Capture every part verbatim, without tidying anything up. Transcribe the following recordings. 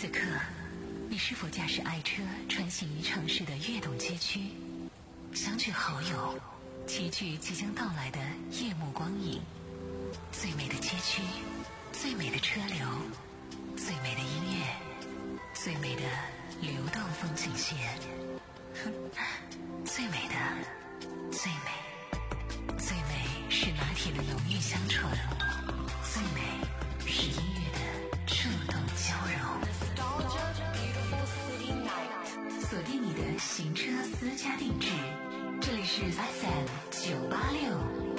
此刻，你是否驾驶爱车穿行于城市的跃动街区，相聚好友，齐聚即将到来的夜幕光影？最美的街区，最美的车流，最美的音乐，最美的流动风景线，最美的，最美，最美是拿铁的浓郁香醇，最美是音乐的触动交融。锁定你的行车私家定制，这里是 F M 九八六。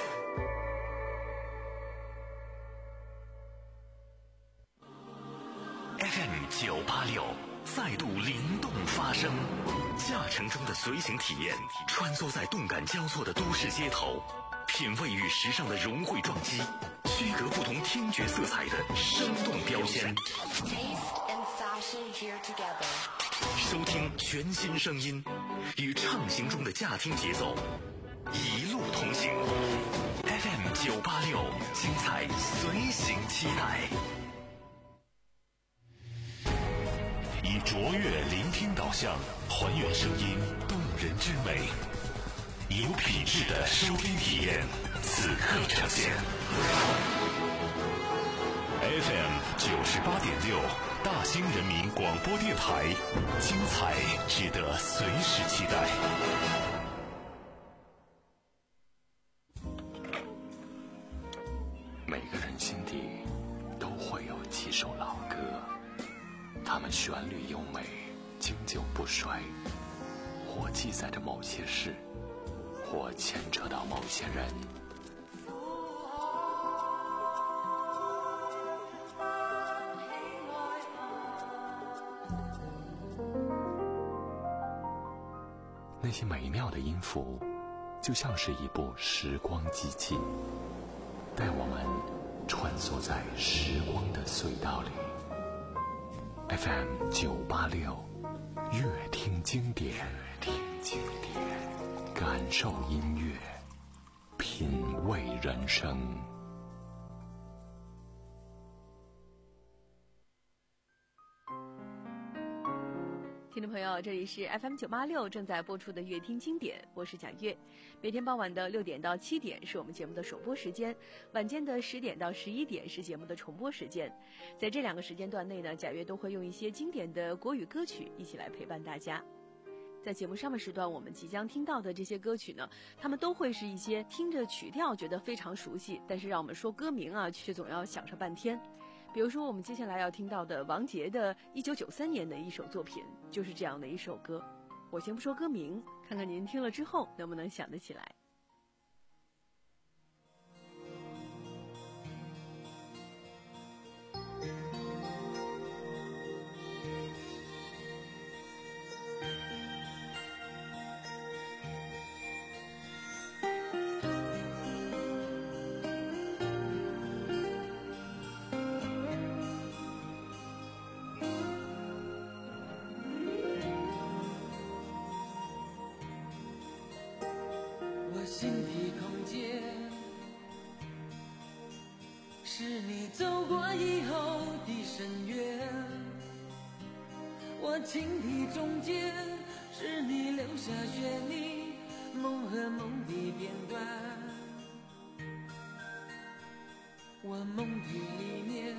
F M 九八六再度灵动发声，驾乘中的随行体验，穿梭在动感交错的都市街头，品味与时尚的融汇撞击，区隔不同听觉色彩的生动标签。收听全新声音，与畅行中的驾听节奏，一路同行。F M 九八六，精彩随行期待。以卓越聆听导向，还原声音动人之美，有品质的收听体验，此刻呈现。F M 九十八点六，大兴人民广播电台，精彩值得随时期待。每个人心底都会有几首老歌，它们旋律优美，经久不衰，或记载着某些事，或牵扯到某些人。那些美妙的音符，就像是一部时光机器，带我们穿梭在时光的隧道里。F M 九八六，乐听经典，乐听经典，感受音乐，品味人生。 听众朋友，这里是 F M 九八六正在播出的乐听经典，我是贾月。每天傍晚的六点到七点是我们节目的首播时间，晚间的十点到十一点是节目的重播时间。在这两个时间段内呢，贾月都会用一些经典的国语歌曲一起来陪伴大家。在节目上半时段，我们即将听到的这些歌曲呢，他们都会是一些听着曲调觉得非常熟悉，但是让我们说歌名啊，却总要想上半天。比如说我们接下来要听到的王杰的一九九三年的一首作品，就是这样的一首歌。我先不说歌名，看看您听了之后能不能想得起来。 心的空间是你走过以后的深渊，我情的中间是你留下旋律梦和梦的片段，我梦的里面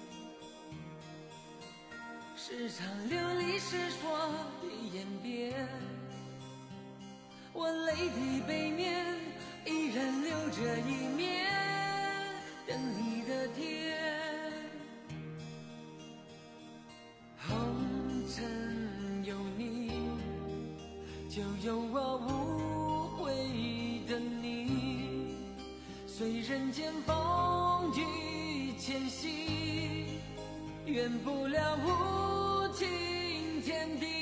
是场流离失所的演变，我泪的背面依然留着一面等你的天，红尘有你，就有我无悔的你，随人间风雨迁徙，远不了无情天地。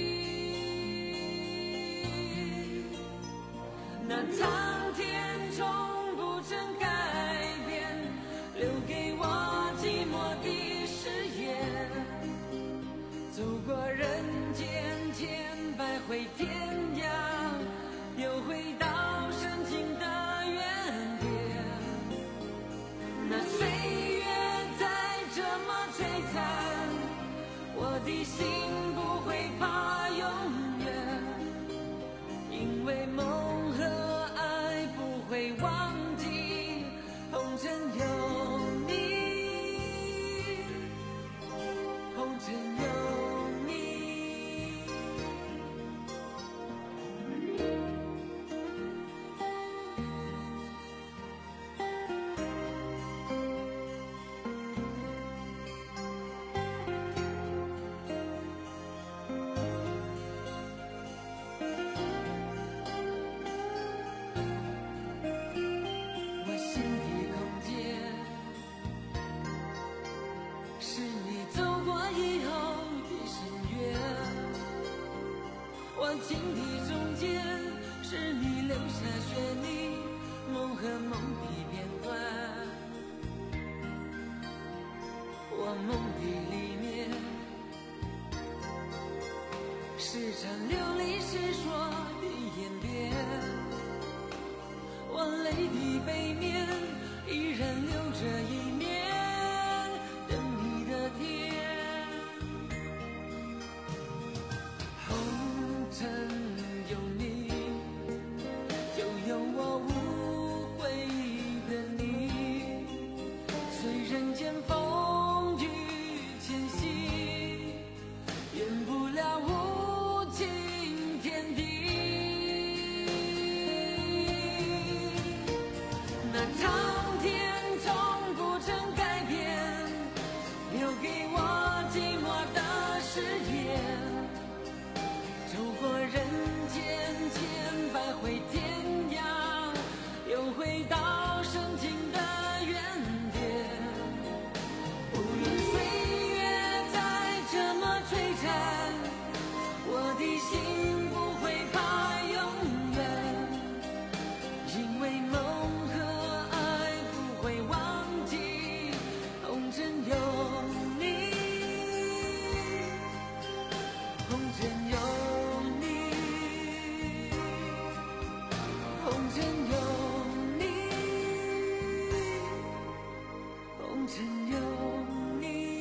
那苍天终不曾改变，留给我寂寞的誓言，走过人间千百回天涯，又回到深情的原点。那岁月再这么摧残，我的心不会怕永远，因为梦和爱不会忘记，红尘有你，红尘有你。情的中间是你留下旋律，梦和梦的片段。我梦的里面是场流离失所的演变，我泪的背面依然留着一面等你的天。红尘有你，就有我无悔的你。随人间风雨前行，圆不了无尽天地。那苍天终不曾改变，留给我寂寞的誓言。走过人间千百回天涯，又回到深情的原点。无论岁月再怎么摧残，我的心不会怕永远，因为梦和爱不会忘记，红尘有你，红尘有你。红尘有你，红尘有你。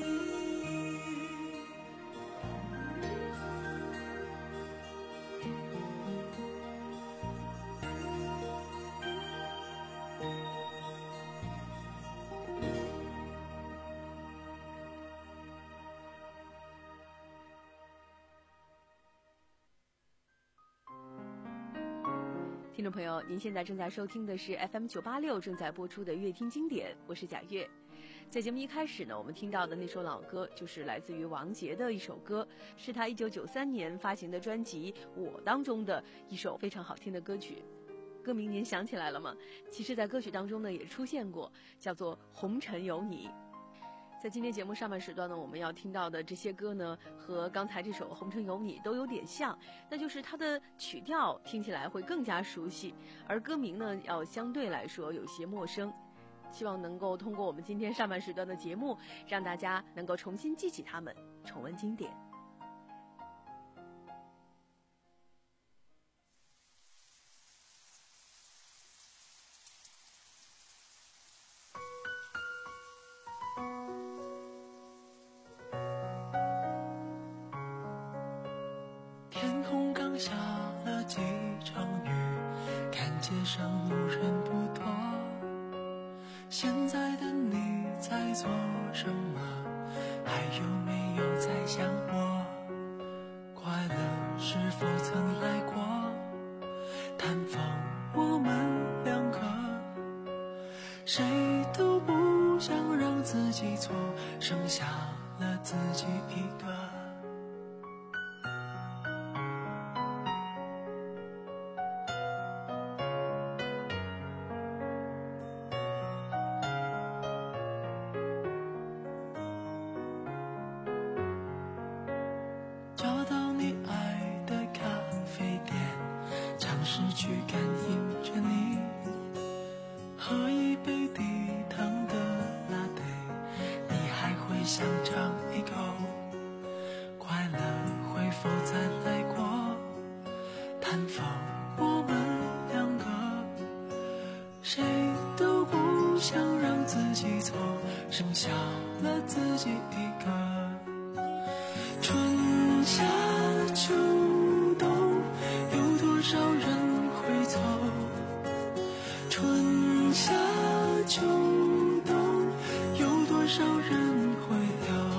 听众朋友，您现在正在收听的是 F M 九八六正在播出的乐听经典，我是贾月。在节目一开始呢，我们听到的那首老歌就是来自于王杰的一首歌，是他一九九三年发行的专辑《我》当中的一首非常好听的歌曲。歌名您想起来了吗？其实在歌曲当中呢也出现过，叫做《红尘有你》。在今天节目上半时段呢，我们要听到的这些歌呢，和刚才这首《红尘有你》都有点像，那就是它的曲调听起来会更加熟悉，而歌名呢要相对来说有些陌生。希望能够通过我们今天上半时段的节目，让大家能够重新记起它们，重温经典。 天空刚下了几场雨，看街上路人不多。现在的你在做什么？还有没有在想我？快乐是否曾来过？探访我们两个，谁都不想让自己错，剩下了自己一个。找到你爱的咖啡店，尝试去感应着你，喝一杯低糖的拿铁，你还会想尝一口？快乐会否再来过？探访我们两个，谁都不想让自己错，剩下了自己一个。 夏秋冬，有多少人会走？春夏秋冬，有多少人会留？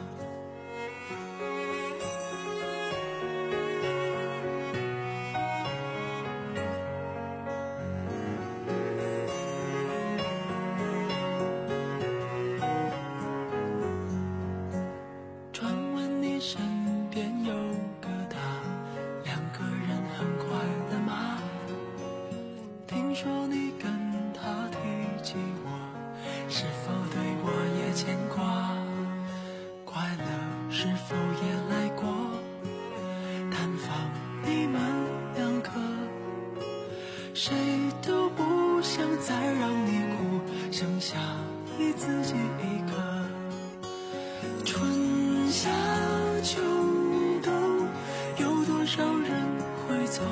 传闻你身边有个他，两个人很快乐吗？听说你跟他提起我，是否对我也牵挂？快乐是否也来过？探访你们两个，谁都不想再让你哭，剩下你自己一个。春夏秋冬，有多少人会走？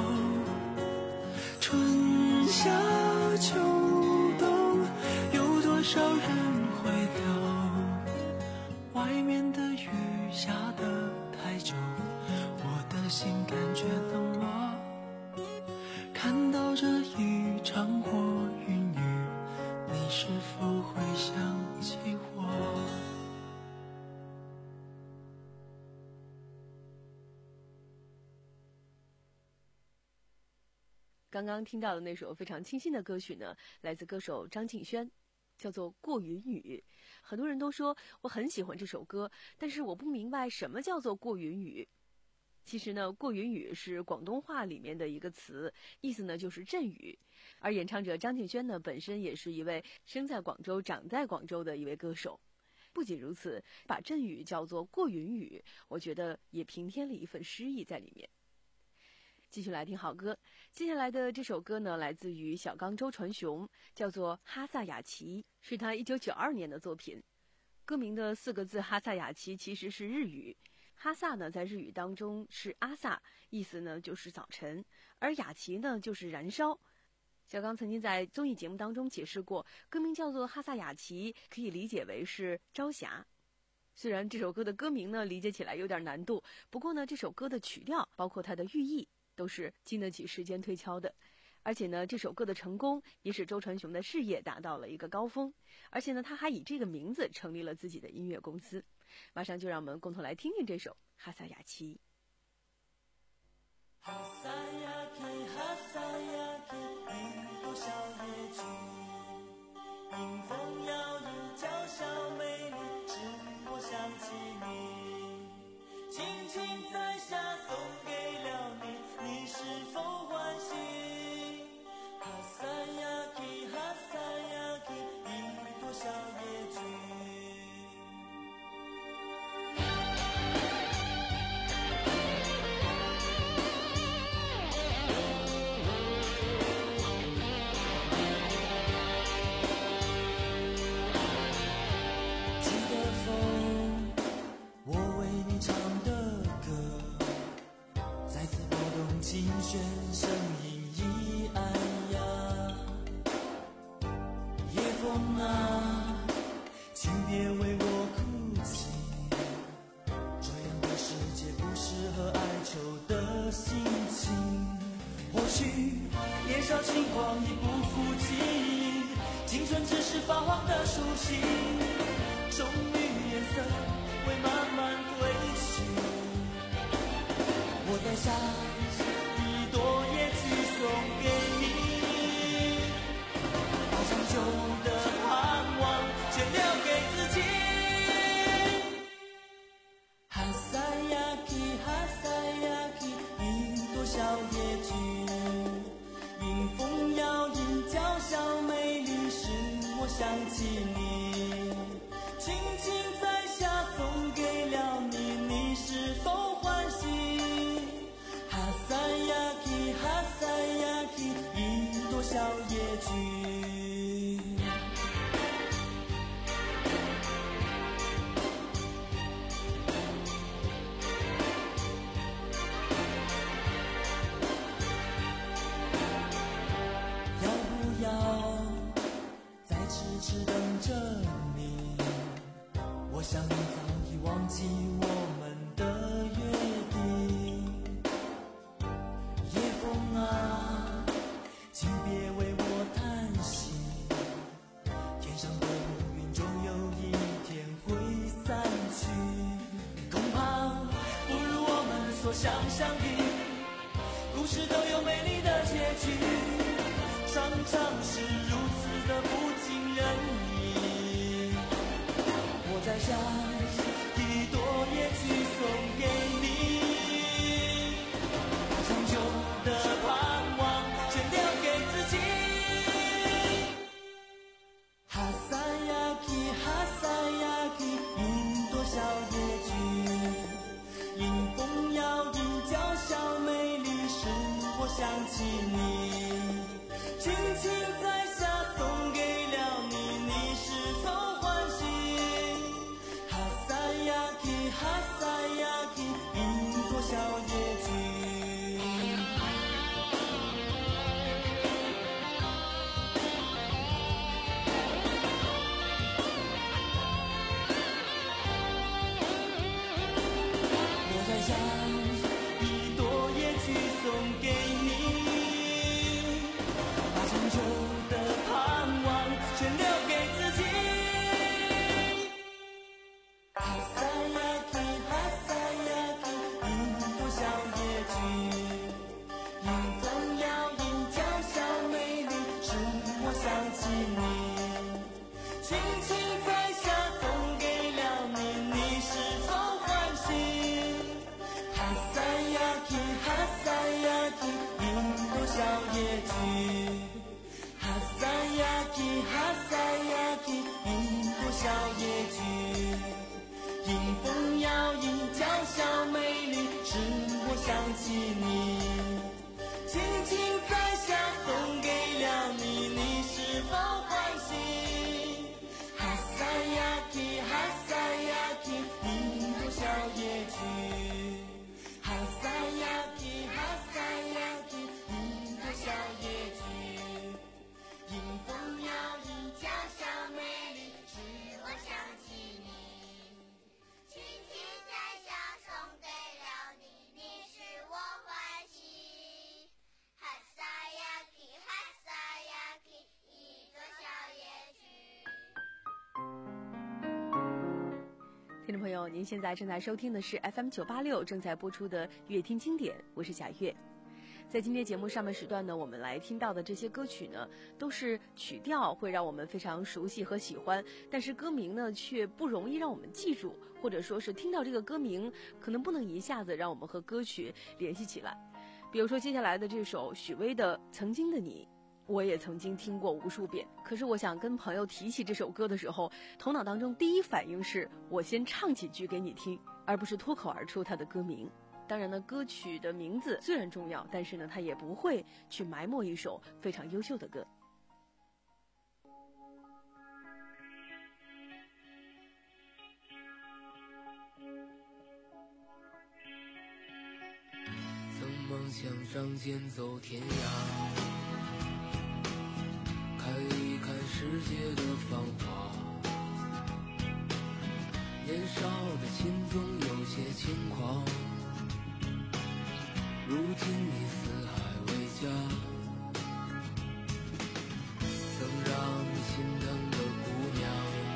春夏秋冬，有多少人会留？外面的雨下得太久，我的心感觉冷漠。看到这一场过云雨，你是否会想起我？ 刚刚听到的那首非常清新的歌曲呢，来自歌手张敬轩，叫做《过云雨》。很多人都说我很喜欢这首歌，但是我不明白什么叫做过云雨。其实呢，过云雨是广东话里面的一个词，意思呢就是阵雨。而演唱者张敬轩呢，本身也是一位生在广州、长在广州的一位歌手。不仅如此，把阵雨叫做过云雨，我觉得也平添了一份诗意在里面。继续来听好歌，接下来的这首歌呢，来自于小刚周传雄，叫做《哈萨雅琪》，是他一九九二年的作品。歌名的四个字哈萨雅琪其实是日语，哈萨呢在日语当中是阿萨，意思呢就是早晨，而雅琪呢就是燃烧。小刚曾经在综艺节目当中解释过，歌名叫做哈萨雅琪，可以理解为是朝霞。虽然这首歌的歌名呢理解起来有点难度，不过呢这首歌的曲调包括它的寓意都是经得起时间推敲的。而且呢这首歌的成功也使周传雄的事业达到了一个高峰，而且呢他还以这个名字成立了自己的音乐公司。马上就让我们共同来听听这首哈萨雅琪。 哈萨雅琪，哈萨雅琪，一朵小野菊，迎风摇曳，娇小美丽，使我想起你，轻轻摘下送给了你，你是否欢喜？哈萨雅琪，哈萨雅琪，一朵小野菊。琴弦声音咿哎呀，夜风啊，请别为我哭泣，这样的世界不适合哀愁的心情。或许年少轻狂已不复记忆，青春只是发黄的书信，终于颜色会慢慢褪去。我在想一朵野菊送给你，把长久的盼望全留给自己。哈萨雅琪，哈萨雅琪，一朵小野菊，迎风摇曳，娇小美丽，使我想起你，轻轻摘下送给了你，你是否欢喜？哈萨雅琪，哈萨雅琪，一朵小野菊。要不要再痴痴等着你？我想你早已忘记我们的约定。 相相依，故事都有美丽的结局，常常是如此的不尽人意。我在想一朵野菊送给你，把长久的盼望全留给自己。哈萨雅基哈萨雅基，云朵小野菊，迎风摇曳娇小美丽，使我想起你，轻轻在下送给了你，你是否欢喜？哈萨雅基哈萨雅基，云朵小野菊。小野菊，迎风摇曳娇小美丽，使我想起你，轻轻摘下送给了你，你是否欢喜？哈萨雅基哈萨雅基，迎风小野菊，哈萨雅基哈萨雅基，迎风小野菊，迎风摇曳娇小美丽，我想起你，轻轻摘下送给了你，你使我欢喜。哈萨雅基哈萨雅基，一朵小野菊。 听众朋友，您现在正在收听的是 F M 九八六正在播出的乐听经典，我是贾月。在今天节目上半时段呢，我们来听到的这些歌曲呢，都是曲调会让我们非常熟悉和喜欢，但是歌名呢却不容易让我们记住，或者说是听到这个歌名可能不能一下子让我们和歌曲联系起来。比如说接下来的这首许巍的《曾经的你》，我也曾经听过无数遍，可是我想跟朋友提起这首歌的时候，头脑当中第一反应是我先唱几句给你听，而不是脱口而出它的歌名。当然呢，歌曲的名字虽然重要，但是呢，它也不会去埋没一首非常优秀的歌。 曾梦想仗剑走天涯，看一看世界的繁华，年少的心总有些轻狂，如今你四海为家，曾让你心疼的姑娘，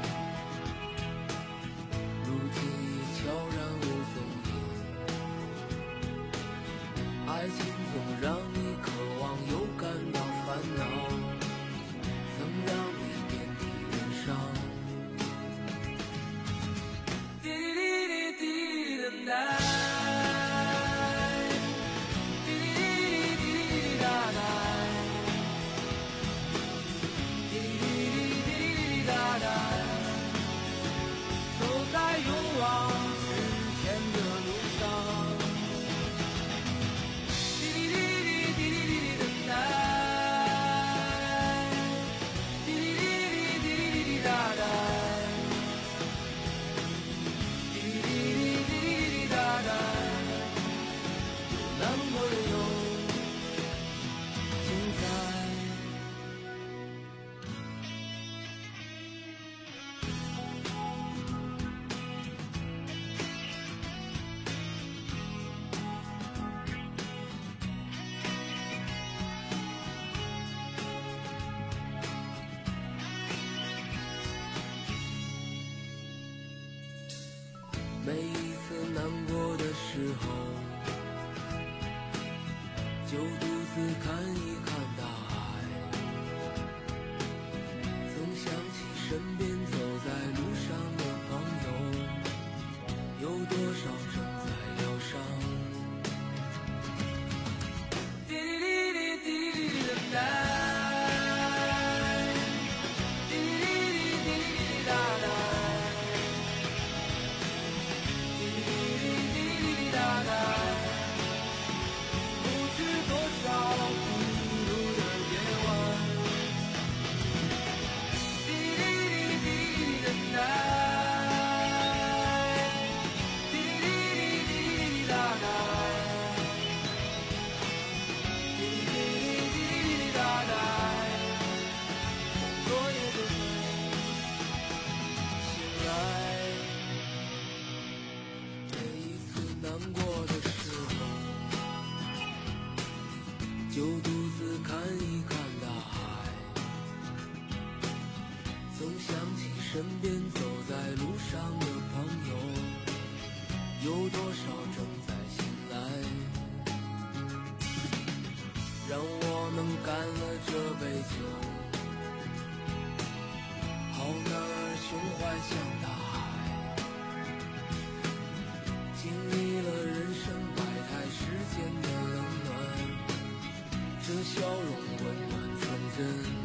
如今已悄然无踪影。爱情总让你渴望又感到烦恼，曾让你遍体鳞伤。滴滴滴滴的奶。每一次难过的时候， 就独自看一看大海，总想起身边走在路上的朋友，有多少正在疗伤。滴滴滴滴滴滴答滴滴滴滴滴答答滴滴滴滴滴答答，不知多少孤独的夜晚，滴滴滴滴滴等待。就独自看一看大海，总想起身边走在路上的朋友，有多少正在醒来，让我能干了这杯酒，好男儿胸怀像大海，经历了人生百态世间的冷暖，这笑容温暖纯真。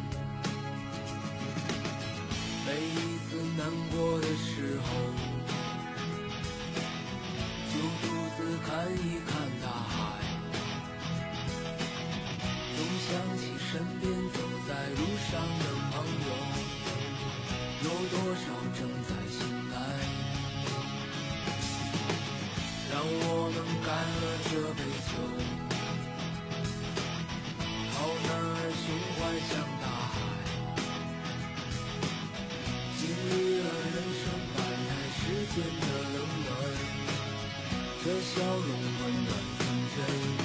每一次难过的时候，就独自看一看大海，总想起身边走在路上的朋友，有多少正在醒来，让我能干了这杯酒，好男儿胸怀像大海，经历了人生百态世间的冷暖，这笑容温暖纯真。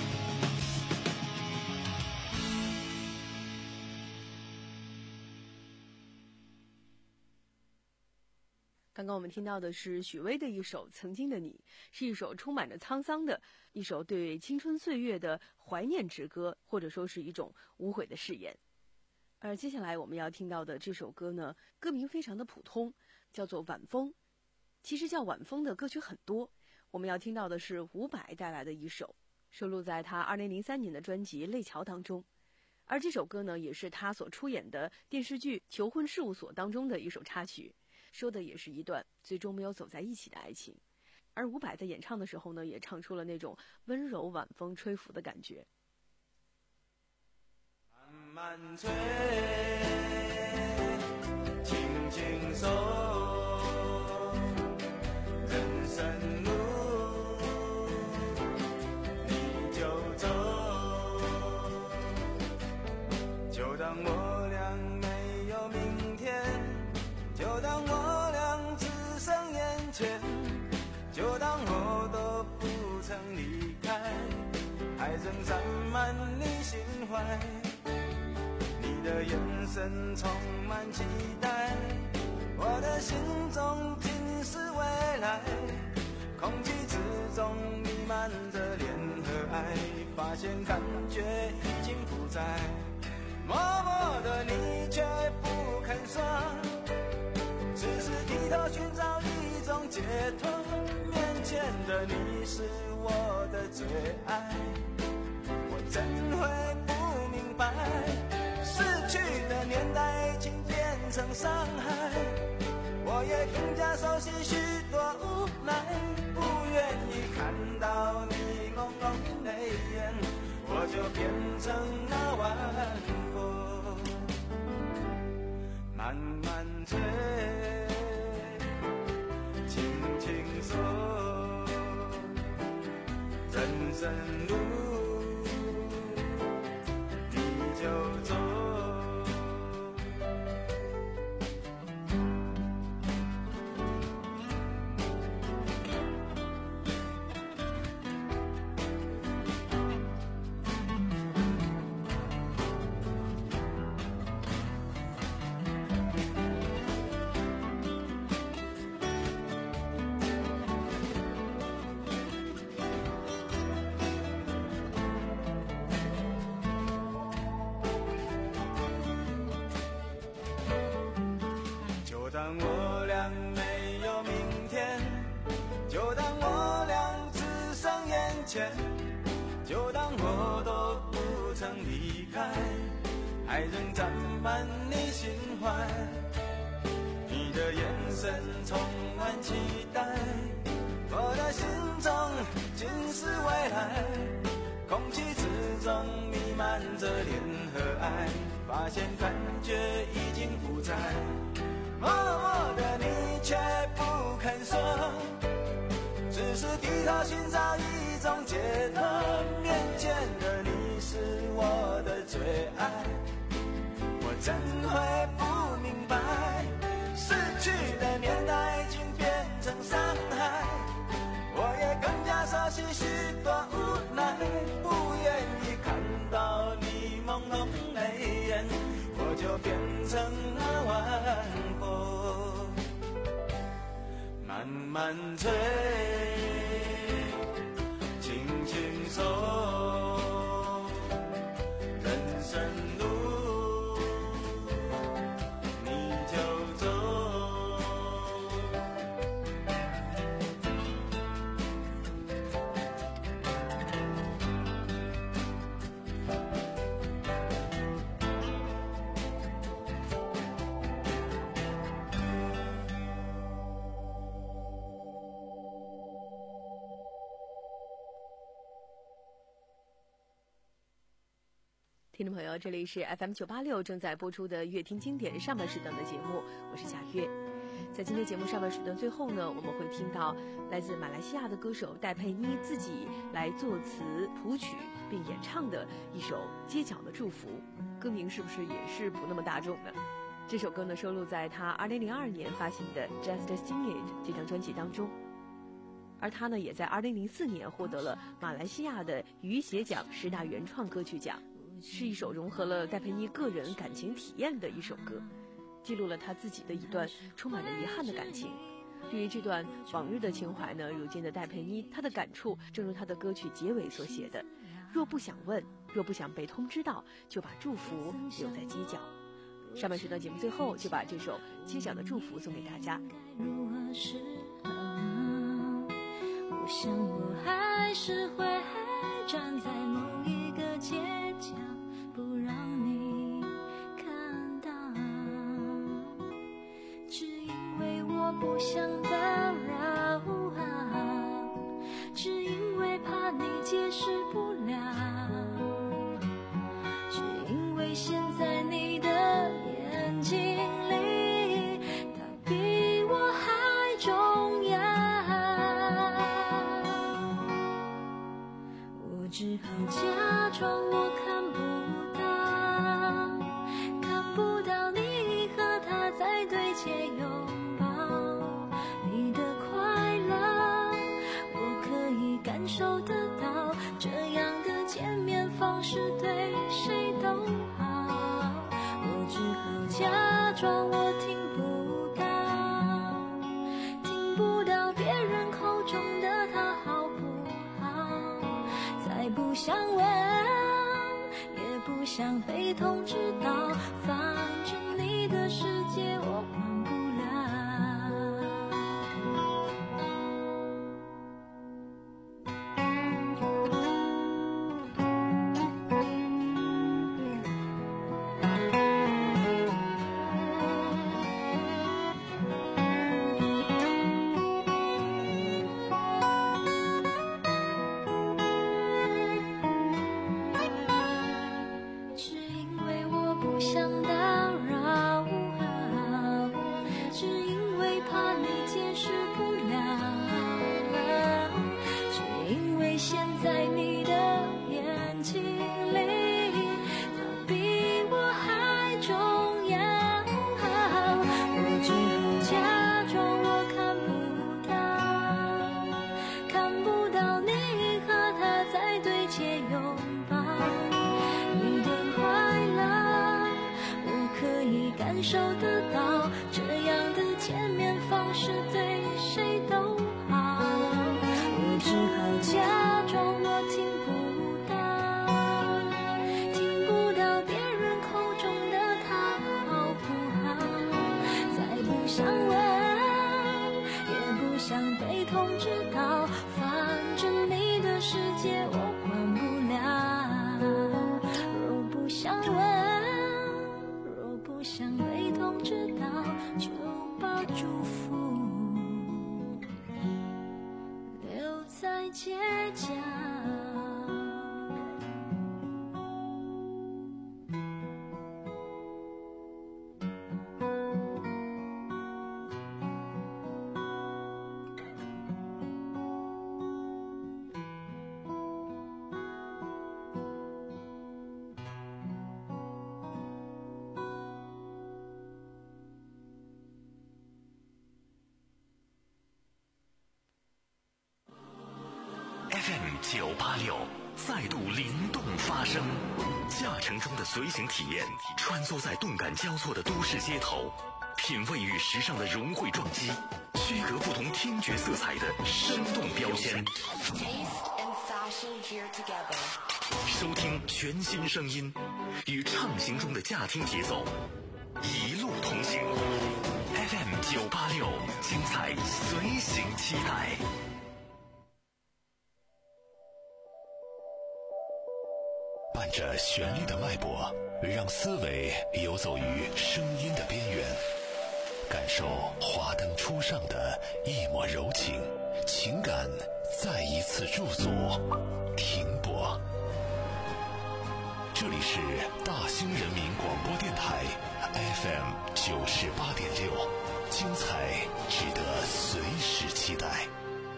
刚刚我们听到的是许巍的一首《曾经的你》，是一首充满着沧桑的一首对青春岁月的怀念之歌，或者说是一种无悔的誓言。而接下来我们要听到的这首歌呢，歌名非常的普通，叫做《晚风》。其实叫晚风的歌曲很多，我们要听到的是伍佰带来的一首，收录在他二零零三年的专辑《泪桥》当中。而这首歌呢，也是他所出演的电视剧《求婚事务所》当中的一首插曲，说的也是一段最终没有走在一起的爱情。而伍佰在演唱的时候呢，也唱出了那种温柔晚风吹拂的感觉。 慢慢吹，轻轻送，人生路你就走，就当我俩没有明天，就当我俩只剩眼前，就当我都不曾离开，爱仍占满你心怀，你的眼神充满期待，我的心中尽是未来，空气之中弥漫着恋和爱，发现感觉已经不在，默默的你却不肯说，只是低头寻找一种解脱，面前的你是我的最爱，我怎会不明白，失去的年代已经变成伤害，我也更加熟悉许多无奈，不愿意看到你浓浓泪眼，我就变成那晚风，慢慢吹，轻轻送，人生路你就走。 曾离开，还仍沾满你心怀。你的眼神充满期待，我的心中尽是未来。空气之中弥漫着恋和爱，发现感觉已经不在，默默的你却不肯说，只是低头寻找一种解脱。面前的你是我的最爱，我怎会不明白，逝去的年代已经变成伤害，我也更加熟悉许多无奈，不愿意看到你朦胧眉眼，我就变成了晚风，慢慢吹，轻轻送，人生路你就走。 听众朋友，这里是 F M 九八六正在播出的乐听经典上半时段的节目，我是贾月。在今天节目上半时段最后呢，我们会听到来自马来西亚的歌手戴佩妮自己来作词谱曲并演唱的一首《街角的祝福》，歌名是不是也是不那么大众呢？这首歌呢收录在他二零零二年发行的 Just Sing It 这张专辑当中，而他呢也在二零零四年获得了马来西亚的雨写奖十大原创歌曲奖，是一首融合了戴佩妮个人感情体验的一首歌，记录了他自己的一段充满着遗憾的感情。对于这段往日的情怀呢，如今的戴佩妮她的感触正如她的歌曲结尾所写的，若不想问，若不想被通知到，就把祝福留在街角。上半时段节目最后就把这首街角的祝福送给大家。 如何是好？我想我还是会站在某一个街角，不让你看到，只因为我不想打扰，只因为怕你解释不了，只因为现在你的眼睛里它比我还重要，我只好假装我看不到，看不到你和他在对街拥抱，你的快乐我可以感受得到，这样的见面方式对谁都好，我只好假装我听不到，听不到别人口中的他好不好，再不想问，也不想被通知到，反正你的世界我管不只因为我不想打扰，只因为怕你解释不了，只因为现在你的眼睛里它比我还重要，我只好假装我看不到，看不到你和他在对街拥抱，你的快乐我可以感受得到，这样的见面方式对谁都好，我只好假装我听不到，听不到别人口中的他好不好，再不想问，也不想被通知到，反正你的世界我管不了， 在街角。 F M 九八六再度灵动发声，驾乘中的随行体验，穿梭在动感交错的都市街头，品味与时尚的融汇撞击，区隔不同听觉色彩的生动标签。收听全新声音，与畅行中的驾听节奏，一路同行。F M 九八六，精彩随行期待。伴着旋律的脉搏，让思维游走于声音的边缘，感受华灯初上的一抹柔情，情感再一次驻足停泊。这里是大兴人民广播电台 F M 九十八点六，精彩值得随时期待。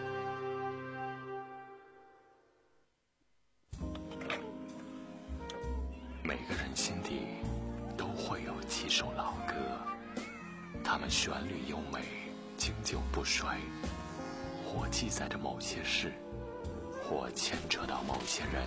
每个人心底都会有几首老歌，它们旋律优美，经久不衰，或记载着某些事，或牵扯到某些人。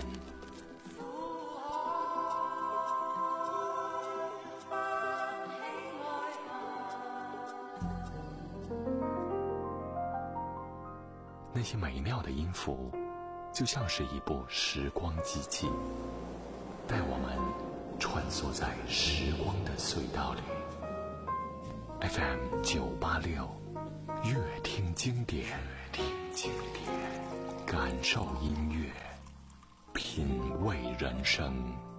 那些美妙的音符，就像是一部时光机器，带我们穿梭在时光的隧道里。 F M 九八六，乐听经典，听经典，感受音乐，品味人生。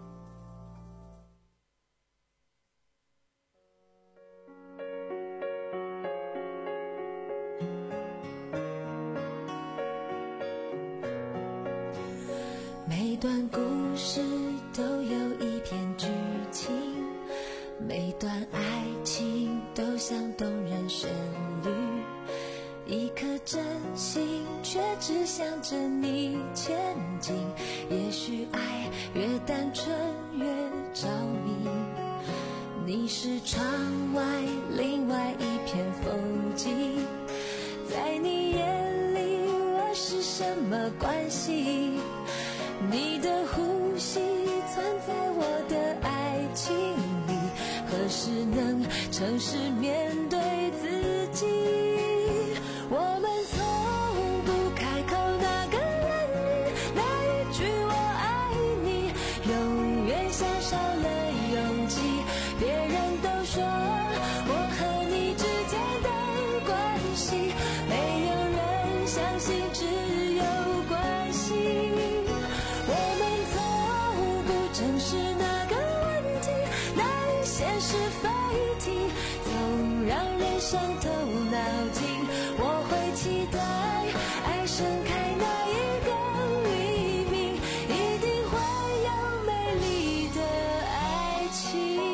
每段故事都有一篇剧情，每段爱情都像动人旋律，一颗真心却只想着你前进。也许爱越单纯越着迷，你是窗外另外一片风景，在你眼里我是什么关系？你的呼吸存在我的爱情里，何时能诚实面对自己？我们从不开口那个人语，那一句我爱你，永远像少了勇气。别人都说我和你之间的关系，没有人相信只有关系。我们从不正视那个问题，那一些是非题，总让人伤透脑筋。我会期待爱盛开那一个黎明，一定会有美丽的爱情。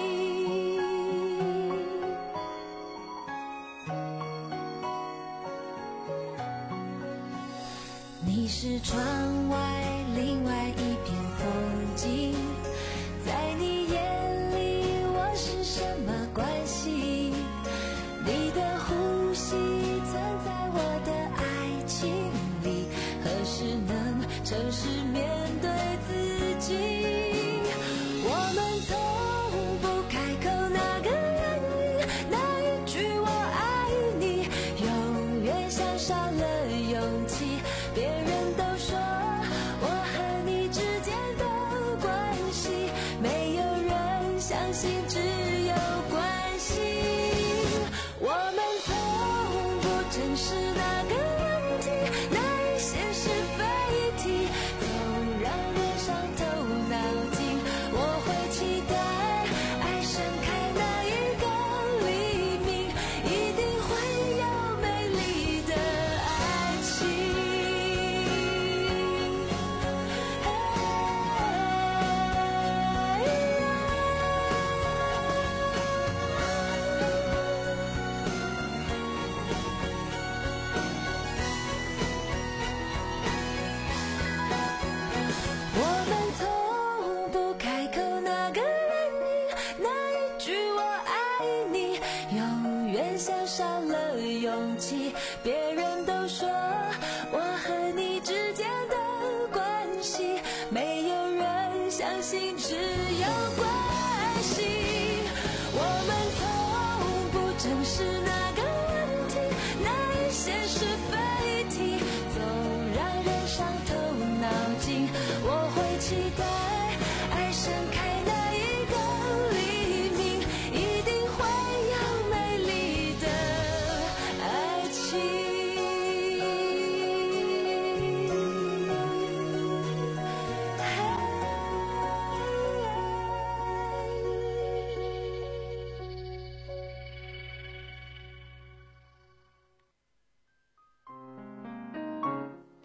你是窗外另外一片风景，在你眼里我是什么关系？你的呼吸存在我的爱情里，何时能诚实面对自己？我们从不开口那个人语，那一句我爱你，永远像少了勇气。别人都说我和你之间的关系，没有人相信只有关系。我们从不正视那个问题，那一些是非题，总让人伤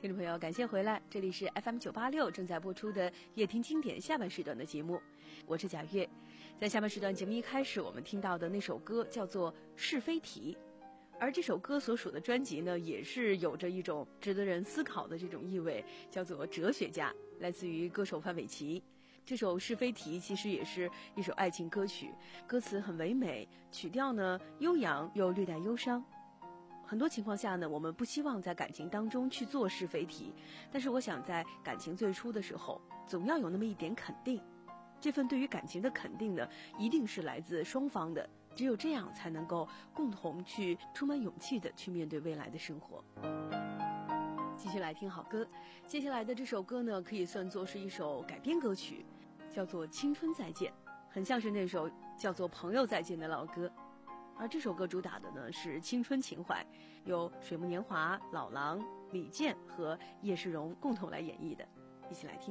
听众朋友，感谢回来，这里是 F M 九八六正在播出的夜听经典下半时段的节目，我是贾月。在下半时段节目一开始，我们听到的那首歌叫做《是非题》，而这首歌所属的专辑呢，也是有着一种值得人思考的这种意味，叫做《哲学家》，来自于歌手范玮琪。这首《是非题》其实也是一首爱情歌曲，歌词很唯美，曲调呢悠扬又略带忧伤。很多情况下呢，我们不希望在感情当中去做是非题，但是我想在感情最初的时候，总要有那么一点肯定。这份对于感情的肯定呢，一定是来自双方的，只有这样才能够共同去充满勇气的去面对未来的生活。继续来听好歌，接下来的这首歌呢，可以算作是一首改编歌曲，叫做《青春再见》，很像是那首叫做《朋友再见》的老歌。而这首歌主打的呢是青春情怀，由水木年华、老狼、李健和叶诗荣共同来演绎的，一起来听。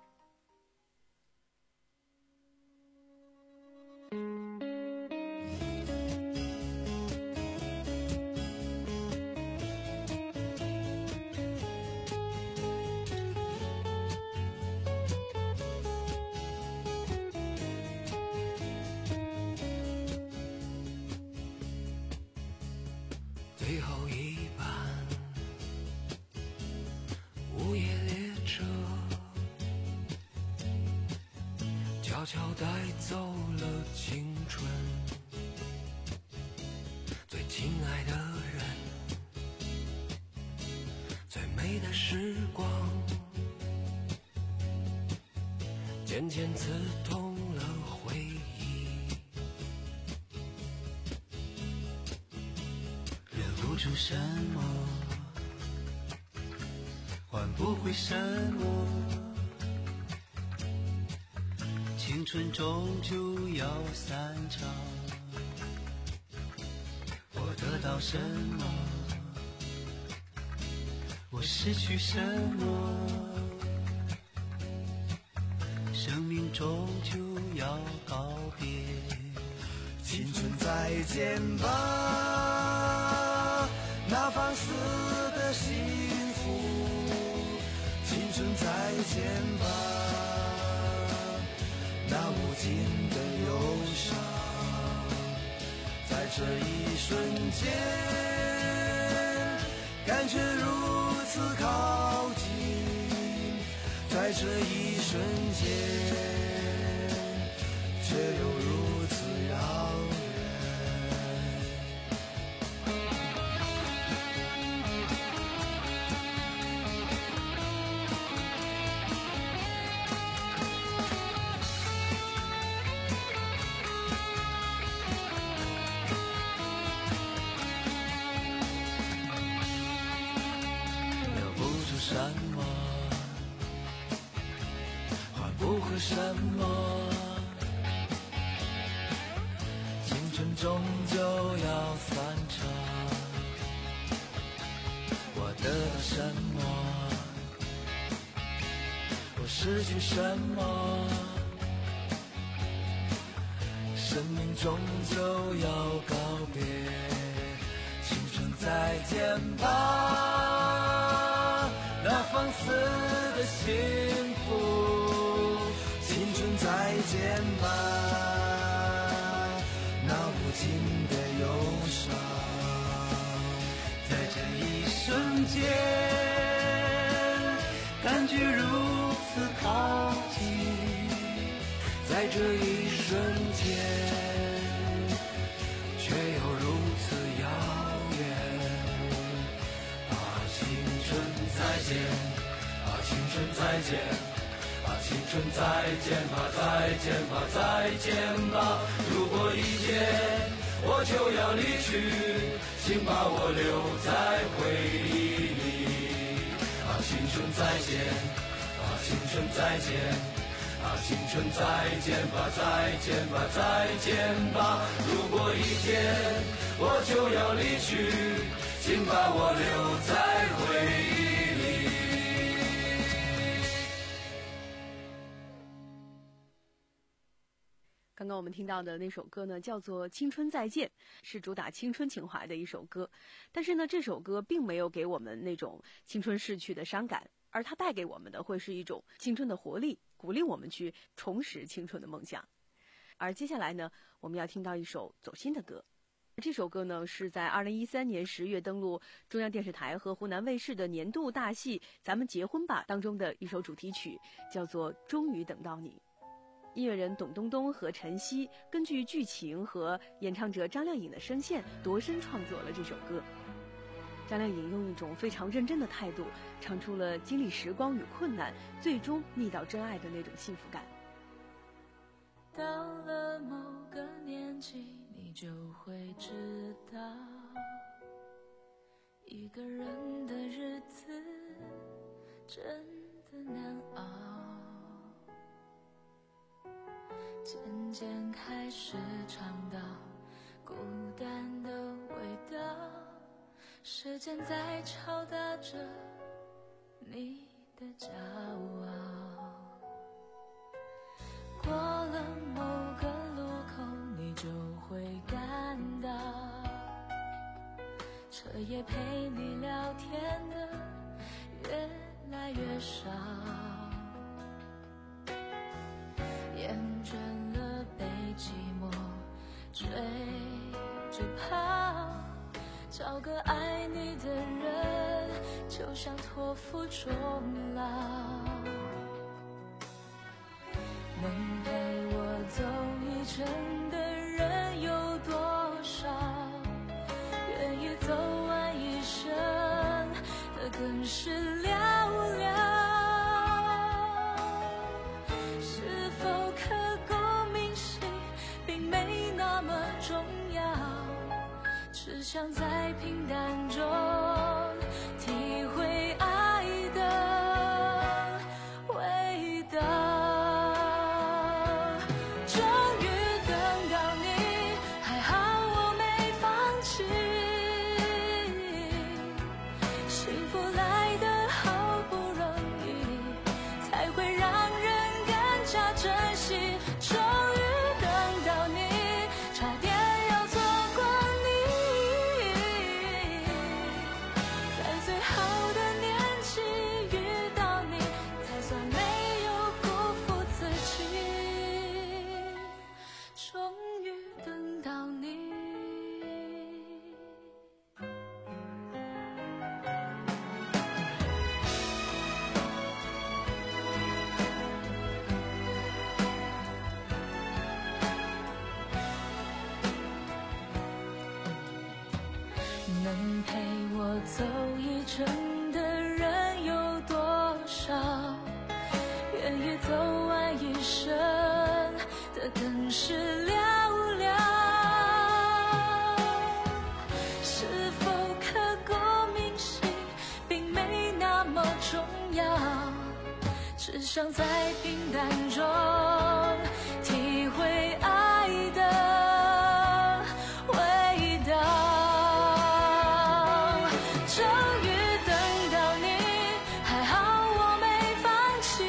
最后一班午夜列车悄悄带走了青春，最亲爱的人，最美的时光，渐渐刺痛了回忆， 留不住什么，换不回什么，青春终究要散场。我得到什么，我失去什么，生命终究要告别。 青春再见吧，那放肆的幸福。青春再见吧，那无尽的忧伤。在这一瞬间，感觉如此靠近，在这一瞬间，却又如此遥远。 留不住什么，换不回什么，青春终究要散场。我得到什么，我失去什么，生命终究要告别。青春再见吧，那放肆的幸福。 青春再见吧，那无尽的忧伤。 在这一瞬间，感觉如此靠近， 在这一瞬间，却又如此遥远。啊，青春再见，啊，青春再见，啊，青春再见吧，再见吧，再见吧。如果一天我就要离去，请把我留在回忆里。啊，青春再见，啊，青春再见，啊，青春再见吧，再见吧，再见吧。如果一天我就要离去，请把我留在回忆里。 刚刚刚我们听到的那首歌呢，叫做《青春再见》，是主打青春情怀的一首歌。但是呢，这首歌并没有给我们那种青春逝去的伤感，而它带给我们的会是一种青春的活力，鼓励我们去重拾青春的梦想。而接下来呢，我们要听到一首走心的歌。这首歌呢，是在二零一三年十月登陆中央电视台和湖南卫视的年度大戏《咱们结婚吧》当中的一首主题曲，叫做《终于等到你》。音乐人董冬冬和陈曦根据剧情和演唱者张靓颖的声线度身创作了这首歌。张靓颖用一种非常认真的态度，唱出了经历时光与困难，最终觅到真爱的那种幸福感。 到了某个年纪，你就会知道，一个人的日子真的难熬，渐渐开始尝到孤单的味道，时间在敲打着你的骄傲，过了某个路口，你就会感到彻夜陪你聊天的越来越少，厌倦了被寂寞追着跑，找个爱你的人就像托付终老，能陪我走一程的人有多少，愿意走完一生的更是寥寥，是否刻骨铭心并没那么重要，只想在平淡中体会爱的味道。终于等到你，还好我没放弃，幸福来得好不容易，才会让人更加珍惜。终于等到你，差点要错过你，在最好的年纪遇到你，才算没有辜负自己。终于等到你。能陪我走一程的人有多少，愿意走完一生的更是寥寥，是否刻骨铭心并没那么重要，只想在平淡中体会爱的味道。终于等到你，还好我没放弃，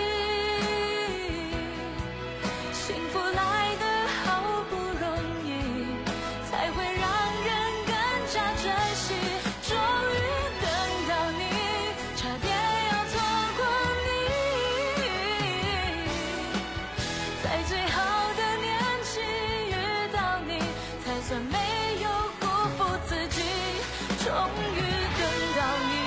幸福来得好不容易，才会让人更加珍惜。终于等到你，差点要错过你，在最好的年纪遇到你，才算没有辜负自己。终于等到你，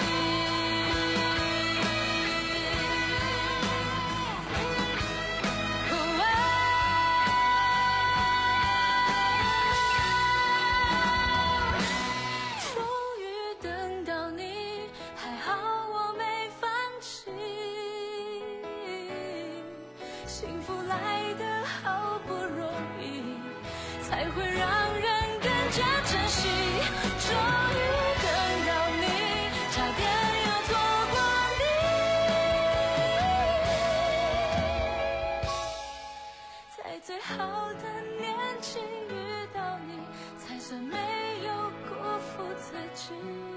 终于等到你，还好我没放弃，幸福来得好不容易，才会让人更加珍惜。终于等到你，差点要错过你，在最好的年纪遇到你，才算没有辜负自己。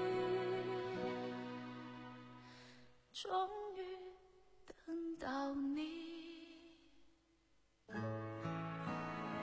终于等到你。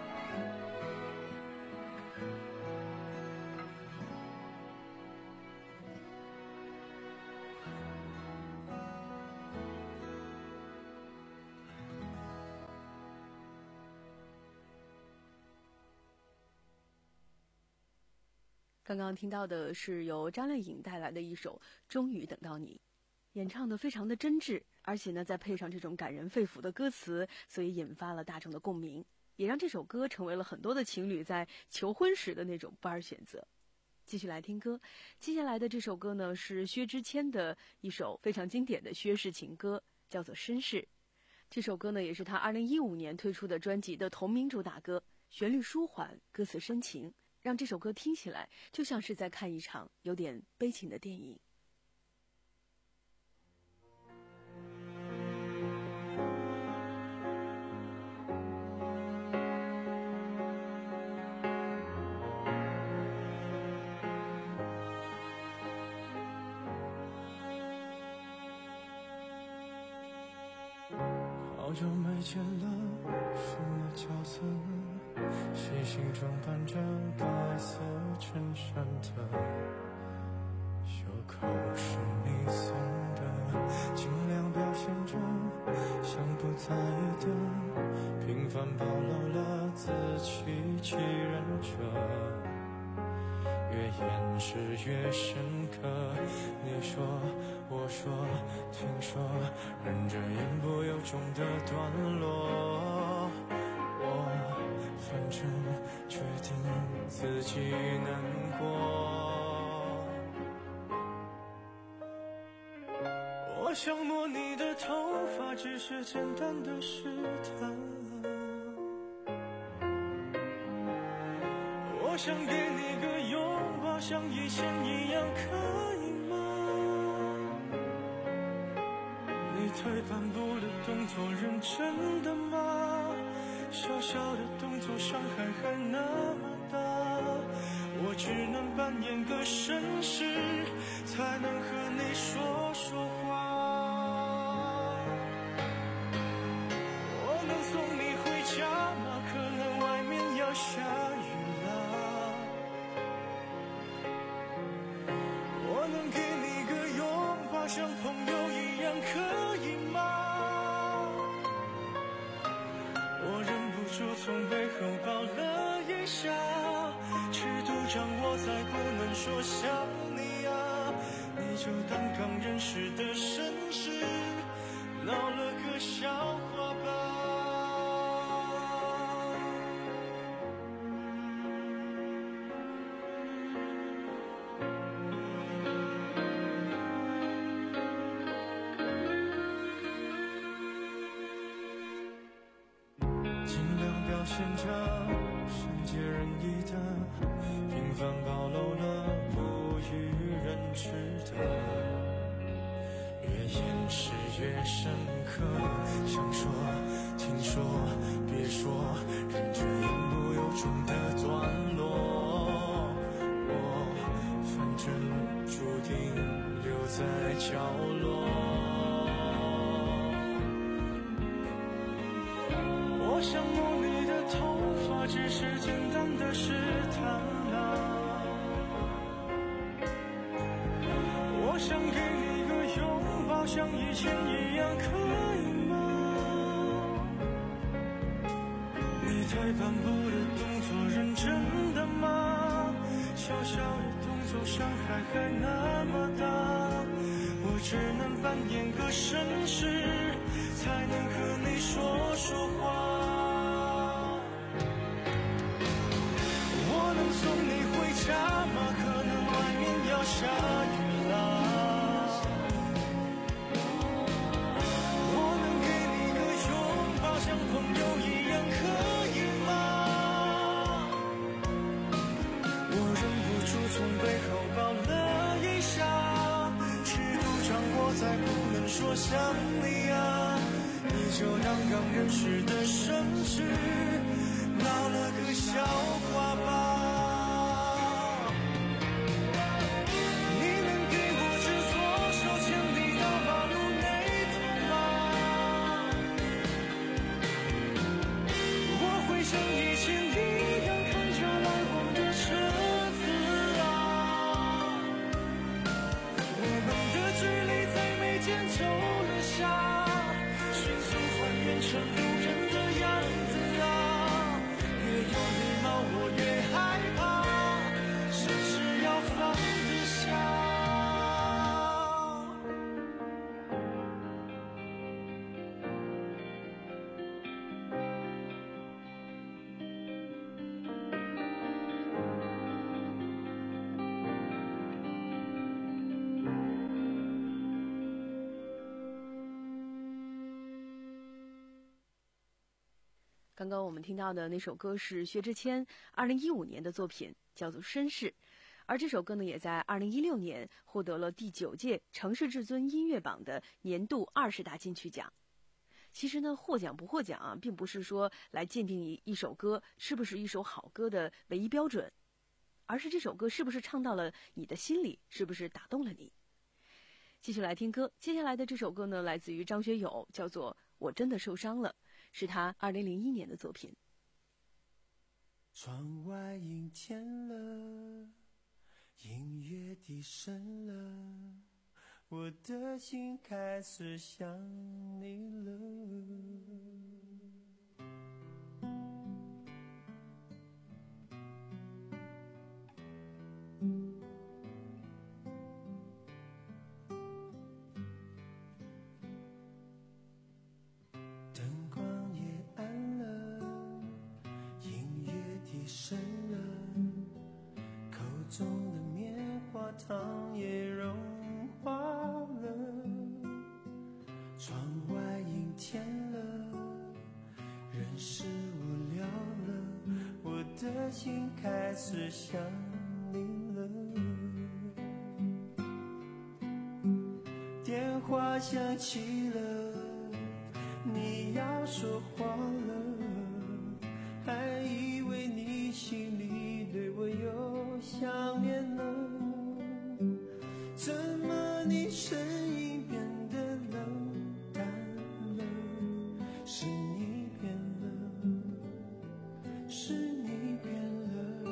刚刚听到的是由张靓颖带来的一首《终于等到你》，演唱的非常的真挚，而且呢再配上这种感人肺腑的歌词，所以引发了大众的共鸣，也让这首歌成为了很多的情侣在求婚时的那种不二选择。继续来听歌，接下来的这首歌呢是薛之谦的一首非常经典的薛氏情歌，叫做《绅士》。这首歌呢也是他二零一五年推出的专辑的同名主打歌，旋律舒缓，歌词深情，让这首歌听起来就像是在看一场有点悲情的电影。 好久没见了，什么角色呢？细心装扮着白色衬衫的，袖口是你送的，尽量表现着像不在意的，平凡暴露了自欺欺人者。越掩饰越深刻，你说我说听说，忍着言不由衷的段落，我反正决定自己难过。我想摸你的头发，只是简单的试探，我想给你个拥抱，像以前一样，可以吗？你退半步的动作认真的吗？小小的动作伤害还那么大，我只能扮演个绅士，才能和你说说话。我能送你回家吗？可能外面要下雨了。我能给你个拥抱，像朋友一样，可以吗？我忍不住从背后抱了一下，尺度掌握在不能说想你啊，你就当刚认识的绅士，闹了个笑话吧。表现着善解人意的，平凡暴露了不与人知的，越掩饰越深刻，想说听说别说，忍着言不由衷的段落，我反正注定留在角落。我想摸你的头发，只是简单的试探啊，我想给你个拥抱，像以前一样，可以吗？你退半步的动作认真的吗？小小的动作伤害还那么大，我只能扮演个绅士，才能和你说说话。我能送你回家吗？可能外面要下雨了。我能给你个拥抱，像朋友一样，可以吗？我忍不住从背后抱了一下，尺度掌握在不能说想你啊，你就当刚认识的绅士，闹了个笑话吧。你能给我只左手牵你到马路那头吗？我会像以前一样看着来往的车子啊，我们的距离在眉间皱了下，迅速还原成路人的样子啊，越有礼貌我刚刚我们听到的那首歌是薛之谦二零一五年的作品，叫做《绅士》，而这首歌呢，也在二零一六年获得了第九届城市至尊音乐榜的年度二十大金曲奖。其实呢，获奖不获奖啊，并不是说来鉴定一一首歌是不是一首好歌的唯一标准，而是这首歌是不是唱到了你的心里，是不是打动了你。继续来听歌，接下来的这首歌呢，来自于张学友，叫做《我真的受伤了》，是他二零零一年的作品。 窗外阴天了，音乐低声了，我的心开始想你了。灯光也暗了，音乐低声了，口中的棉花糖也融化了。窗外阴天了，人是无聊了，我的心开始想你了。电话响起了，你要说话了，还以为你心里对我有想念了，怎么你声音变得冷淡了？是你变了，是你变了。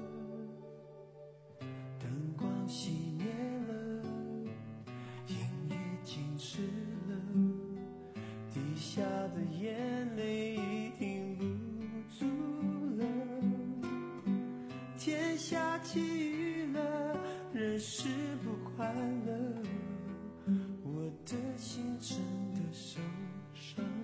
灯光熄灭了，音乐静止了，滴下的眼泪已停不住了。天下起雨了，人是不快乐，我的心真的受伤了。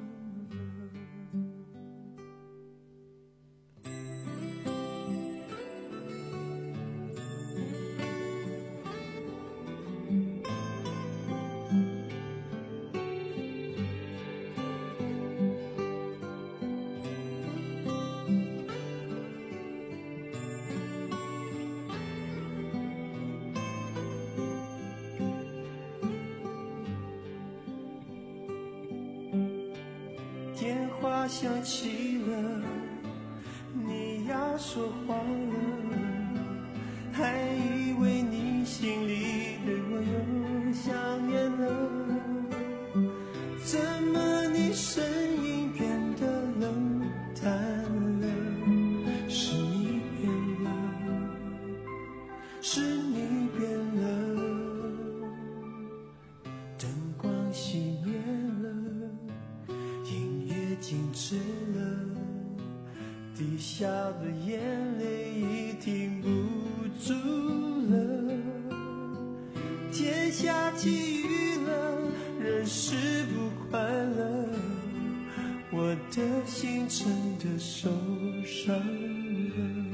电话响起了，你要说话了，还以为你心里对我有想念了，怎么你声音变得冷淡了？是你变了，是你变了。灯光熄灭了，音乐静止了，滴下的眼泪已停不住了。天下起雨了，人是不快乐，我的心真的受伤了，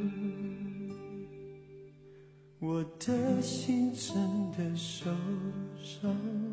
我的心真的受伤了。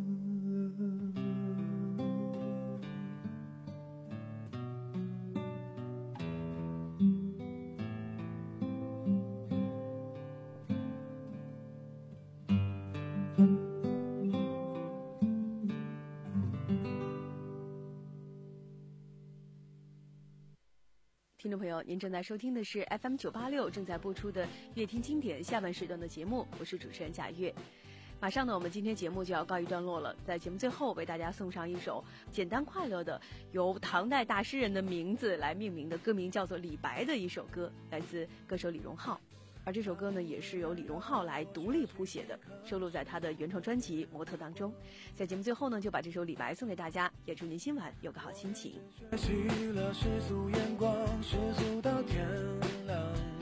听众朋友，您正在收听的是 F M 九八六正在播出的乐听经典下半时段的节目，我是主持人贾月。马上呢，我们今天节目就要告一段落了。在节目最后，为大家送上一首简单快乐的，由唐代大诗人的名字来命名的歌名，叫做《李白》的一首歌，来自歌手李荣浩。而这首歌呢，也是由李荣浩来独立谱写的，收录在他的原创专辑《模特》当中。在节目最后呢，就把这首《李白》送给大家，也祝您今晚有个好心情。 学习了世俗眼光，世俗到天亮。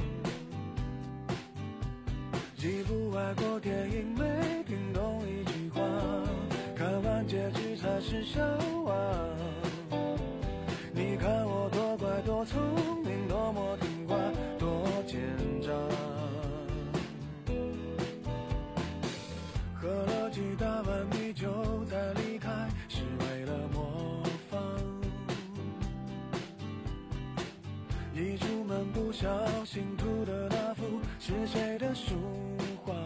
几部外国电影没听懂一句话，看完结局才是笑话。你看我多乖多聪明，多么听话，多奸诈。喝了几大碗米酒才离开，是为了模仿。 是谁的书画？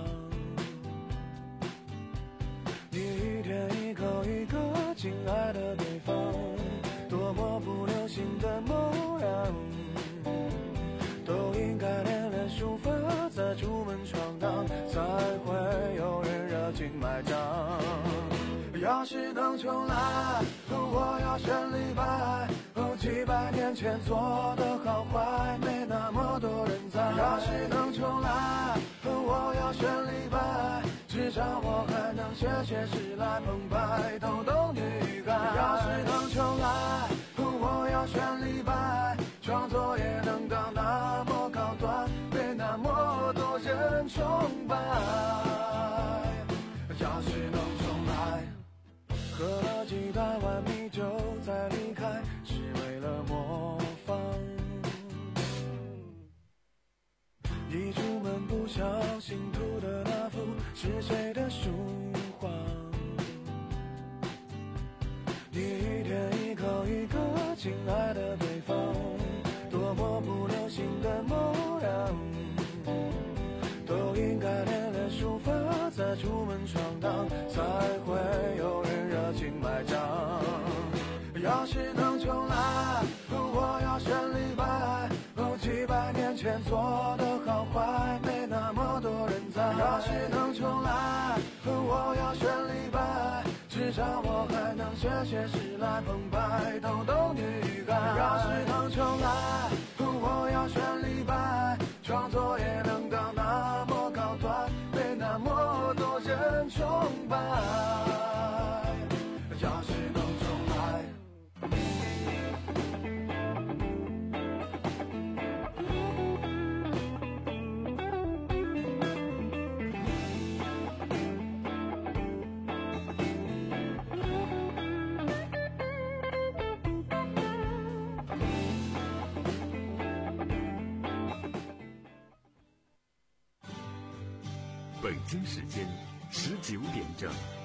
你一天一口一个亲爱的对方，多么不流行的模样，都应该练练书法，再出门闯荡，才会有人热情买账。要是能重来，我要选李白。哦，几百年前做的好坏，没那么多人在。要是能重来，我要选李白，至少我还能写写诗来澎湃逗逗女孩。要是能重来，我要选李白，创作也能到那么高端，被那么多人崇拜。要是能重来，喝了几大碗米酒再离开，是为了模仿。一出门不小心涂的那幅是谁的书画？你一天一口一个亲爱的对方，多么不流行的模样，都应该练练书法，再出门闯荡，才会有人热情买账。要是能重来，我要选李白。哦，几百年前做的好坏，没那么多人在。要是能重来，我要选李白，至少我还能写写诗来澎湃逗逗女孩。要是能重来，我要选李白，创作也能到那么高端，被那么多人崇拜。要是能重来。 北京时间十九点整。